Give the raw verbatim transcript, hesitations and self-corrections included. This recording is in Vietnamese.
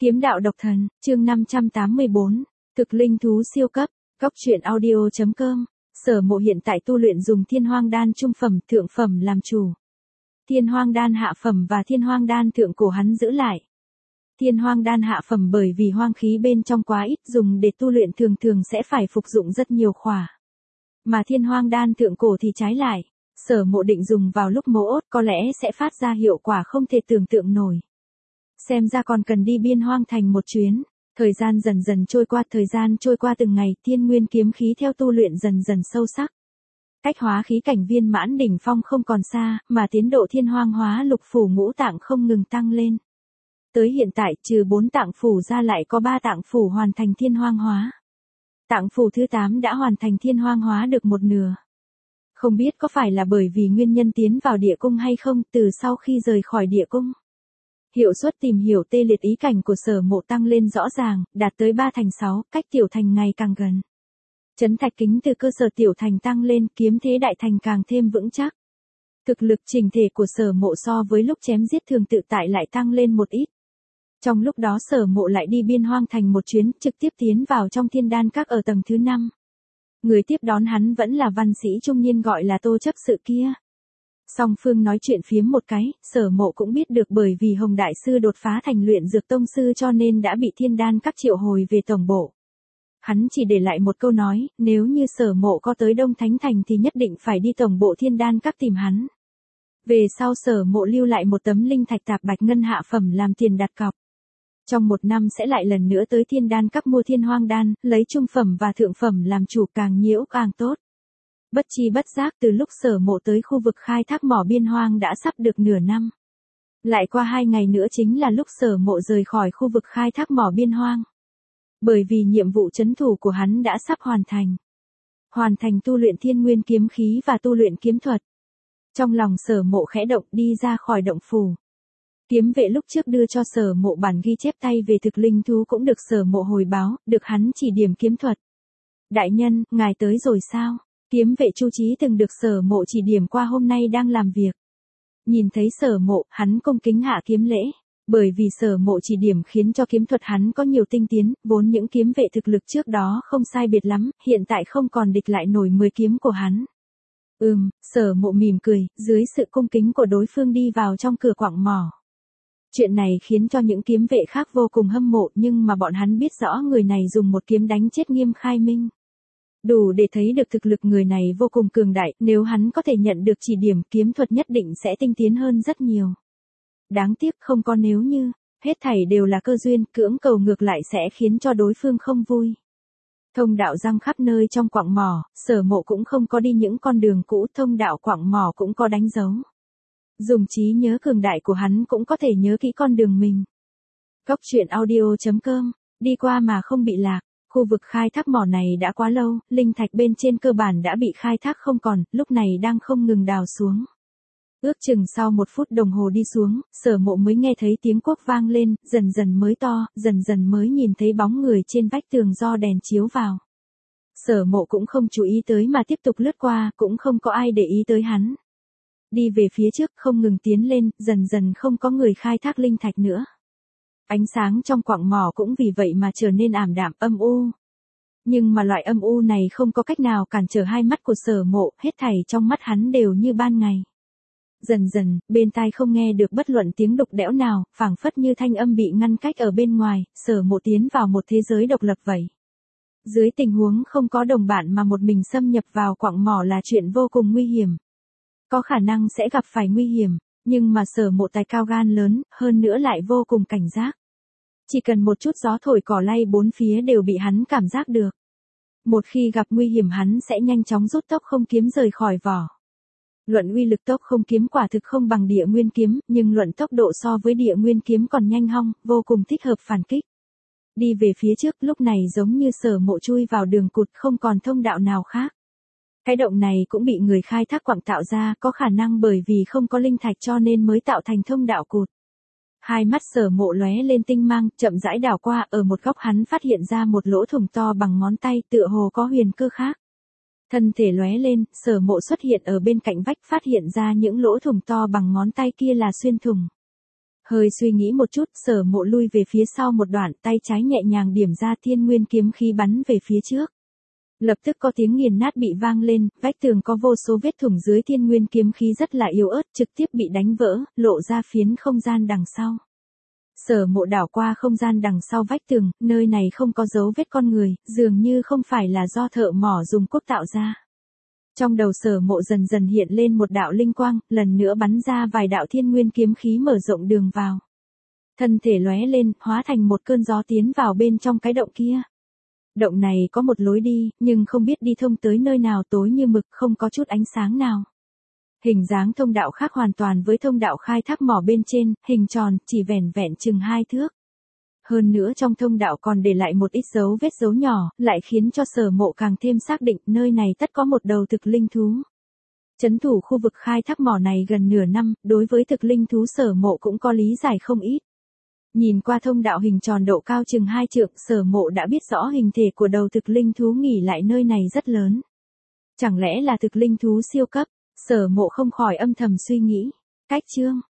Kiếm đạo độc thần, chương năm trăm tám mươi bốn, thực linh thú siêu cấp, góc truyện audio.com, Sở Mộ hiện tại tu luyện dùng Thiên Hoang Đan trung phẩm, thượng phẩm làm chủ. Thiên Hoang Đan hạ phẩm và Thiên Hoang Đan thượng cổ hắn giữ lại. Thiên Hoang Đan hạ phẩm bởi vì hoang khí bên trong quá ít dùng để tu luyện thường thường sẽ phải phục dụng rất nhiều khỏa. Mà Thiên Hoang Đan thượng cổ thì trái lại, Sở Mộ định dùng vào lúc mấu ốt có lẽ sẽ phát ra hiệu quả không thể tưởng tượng nổi. Xem ra còn cần đi Biên Hoang Thành một chuyến. Thời gian dần dần trôi qua, thời gian trôi qua từng ngày, thiên nguyên kiếm khí theo tu luyện dần dần sâu sắc. Cách hóa khí cảnh viên mãn đỉnh phong không còn xa, mà tiến độ thiên hoang hóa lục phủ ngũ tạng không ngừng tăng lên. Tới hiện tại, trừ bốn tạng phủ ra lại có ba tạng phủ hoàn thành thiên hoang hóa. Tạng phủ thứ tám đã hoàn thành thiên hoang hóa được một nửa. Không biết có phải là bởi vì nguyên nhân tiến vào địa cung hay không, từ sau khi rời khỏi địa cung. Hiệu suất tìm hiểu tê liệt ý cảnh của Sở Mộ tăng lên rõ ràng, đạt tới ba thành sáu, cách tiểu thành ngày càng gần. Chấn thạch kính từ cơ sở tiểu thành tăng lên, kiếm thế đại thành càng thêm vững chắc. Thực lực chỉnh thể của Sở Mộ so với lúc chém giết thường tự tại lại tăng lên một ít. Trong lúc đó Sở Mộ lại đi Biên Hoang Thành một chuyến, trực tiếp tiến vào trong Thiên Đan Các ở tầng thứ năm. Người tiếp đón hắn vẫn là văn sĩ trung niên gọi là Tô Chấp Sự kia. Song phương nói chuyện phiếm một cái, Sở Mộ cũng biết được bởi vì Hồng Đại Sư đột phá thành luyện dược tông sư cho nên đã bị Thiên Đan Các triệu hồi về tổng bộ. Hắn chỉ để lại một câu nói, nếu như Sở Mộ có tới Đông Thánh Thành thì nhất định phải đi tổng bộ Thiên Đan Các tìm hắn. Về sau Sở Mộ lưu lại một tấm linh thạch tạp bạch ngân hạ phẩm làm tiền đặt cọc. Trong một năm sẽ lại lần nữa tới Thiên Đan Các mua Thiên Hoang Đan, lấy trung phẩm và thượng phẩm làm chủ, càng nhiễu càng tốt. Bất chi bất giác từ lúc Sở Mộ tới khu vực khai thác mỏ Biên Hoang đã sắp được nửa năm. Lại qua hai ngày nữa chính là lúc Sở Mộ rời khỏi khu vực khai thác mỏ Biên Hoang. Bởi vì nhiệm vụ trấn thủ của hắn đã sắp hoàn thành. Hoàn thành tu luyện thiên nguyên kiếm khí và tu luyện kiếm thuật. Trong lòng Sở Mộ khẽ động đi ra khỏi động phủ. Kiếm vệ lúc trước đưa cho Sở Mộ bản ghi chép tay về thực linh thú cũng được Sở Mộ hồi báo, được hắn chỉ điểm kiếm thuật. Đại nhân, ngài tới rồi sao? Kiếm vệ Chu Chí từng được Sở Mộ chỉ điểm qua hôm nay đang làm việc. Nhìn thấy Sở Mộ, hắn cung kính hạ kiếm lễ. Bởi vì Sở Mộ chỉ điểm khiến cho kiếm thuật hắn có nhiều tinh tiến, vốn những kiếm vệ thực lực trước đó không sai biệt lắm, hiện tại không còn địch lại nổi mười kiếm của hắn. Ừm, Sở Mộ mỉm cười, dưới sự cung kính của đối phương đi vào trong cửa quặng mỏ. Chuyện này khiến cho những kiếm vệ khác vô cùng hâm mộ nhưng mà bọn hắn biết rõ người này dùng một kiếm đánh chết Nghiêm Khai Minh. Đủ để thấy được thực lực người này vô cùng cường đại, nếu hắn có thể nhận được chỉ điểm kiếm thuật nhất định sẽ tinh tiến hơn rất nhiều. Đáng tiếc không có nếu như, hết thảy đều là cơ duyên, cưỡng cầu ngược lại sẽ khiến cho đối phương không vui. Thông đạo răng khắp nơi trong quặng mỏ, Sở Mộ cũng không có đi những con đường cũ, thông đạo quặng mỏ cũng có đánh dấu. Dùng trí nhớ cường đại của hắn cũng có thể nhớ kỹ con đường mình. Góc truyện audio.com, đi qua mà không bị lạc. Khu vực khai thác mỏ này đã quá lâu, linh thạch bên trên cơ bản đã bị khai thác không còn, lúc này đang không ngừng đào xuống. Ước chừng sau một phút đồng hồ đi xuống, Sở Mộ mới nghe thấy tiếng cuốc vang lên, dần dần mới to, dần dần mới nhìn thấy bóng người trên vách tường do đèn chiếu vào. Sở Mộ cũng không chú ý tới mà tiếp tục lướt qua, cũng không có ai để ý tới hắn. Đi về phía trước không ngừng tiến lên, dần dần không có người khai thác linh thạch nữa. Ánh sáng trong quặng mỏ cũng vì vậy mà trở nên ảm đạm âm u. Nhưng mà loại âm u này không có cách nào cản trở hai mắt của Sở Mộ, hết thảy trong mắt hắn đều như ban ngày. Dần dần, bên tai không nghe được bất luận tiếng đục đẽo nào, phảng phất như thanh âm bị ngăn cách ở bên ngoài, Sở Mộ tiến vào một thế giới độc lập vậy. Dưới tình huống không có đồng bạn mà một mình xâm nhập vào quặng mỏ là chuyện vô cùng nguy hiểm. Có khả năng sẽ gặp phải nguy hiểm, nhưng mà Sở Mộ tài cao gan lớn, hơn nữa lại vô cùng cảnh giác. Chỉ cần một chút gió thổi cỏ lay bốn phía đều bị hắn cảm giác được. Một khi gặp nguy hiểm hắn sẽ nhanh chóng rút tốc không kiếm rời khỏi vỏ. Luận uy lực tốc không kiếm quả thực không bằng địa nguyên kiếm, nhưng luận tốc độ so với địa nguyên kiếm còn nhanh hong, vô cùng thích hợp phản kích. Đi về phía trước lúc này giống như Sở Mộ chui vào đường cụt không còn thông đạo nào khác. Cái động này cũng bị người khai thác quặng tạo ra, có khả năng bởi vì không có linh thạch cho nên mới tạo thành thông đạo cụt. Hai mắt Sở Mộ lóe lên tinh mang, chậm rãi đảo qua, ở một góc hắn phát hiện ra một lỗ thủng to bằng ngón tay, tựa hồ có huyền cơ khác. Thân thể lóe lên, Sở Mộ xuất hiện ở bên cạnh vách, phát hiện ra những lỗ thủng to bằng ngón tay kia là xuyên thủng. Hơi suy nghĩ một chút, Sở Mộ lui về phía sau một đoạn, tay trái nhẹ nhàng điểm ra thiên nguyên kiếm khí bắn về phía trước. Lập tức có tiếng nghiền nát bị vang lên, vách tường có vô số vết thủng dưới thiên nguyên kiếm khí rất là yếu ớt, trực tiếp bị đánh vỡ, lộ ra phiến không gian đằng sau. Sở Mộ đảo qua không gian đằng sau vách tường, nơi này không có dấu vết con người, dường như không phải là do thợ mỏ dùng cốt tạo ra. Trong đầu Sở Mộ dần dần hiện lên một đạo linh quang, lần nữa bắn ra vài đạo thiên nguyên kiếm khí mở rộng đường vào. Thân thể lóe lên, hóa thành một cơn gió tiến vào bên trong cái động kia. Động này có một lối đi, nhưng không biết đi thông tới nơi nào, tối như mực, không có chút ánh sáng nào. Hình dáng thông đạo khác hoàn toàn với thông đạo khai thác mỏ bên trên, hình tròn, chỉ vẻn vẹn chừng hai thước. Hơn nữa trong thông đạo còn để lại một ít dấu vết dấu nhỏ, lại khiến cho Sở Mộ càng thêm xác định nơi này tất có một đầu thực linh thú. Trấn thủ khu vực khai thác mỏ này gần nửa năm, đối với thực linh thú Sở Mộ cũng có lý giải không ít. Nhìn qua thông đạo hình tròn độ cao chừng hai trượng, Sở Mộ đã biết rõ hình thể của đầu thực linh thú nghỉ lại nơi này rất lớn. Chẳng lẽ là thực linh thú siêu cấp? Sở Mộ không khỏi âm thầm suy nghĩ. Cách chương